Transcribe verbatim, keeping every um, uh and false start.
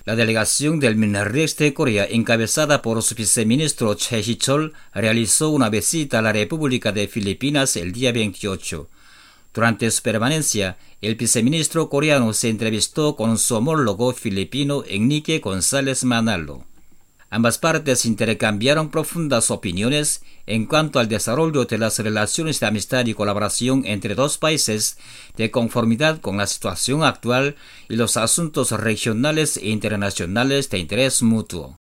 La delegación del MINREX de Corea, encabezada por su viceministro Choi Si-chol, realizó una visita a la República de Filipinas el día veintiocho. Durante su permanencia, el viceministro coreano se entrevistó con su homólogo filipino Enrique González Manalo. Ambas partes intercambiaron profundas opiniones en cuanto al desarrollo de las relaciones de amistad y colaboración entre dos países de conformidad con la situación actual y los asuntos regionales e internacionales de interés mutuo.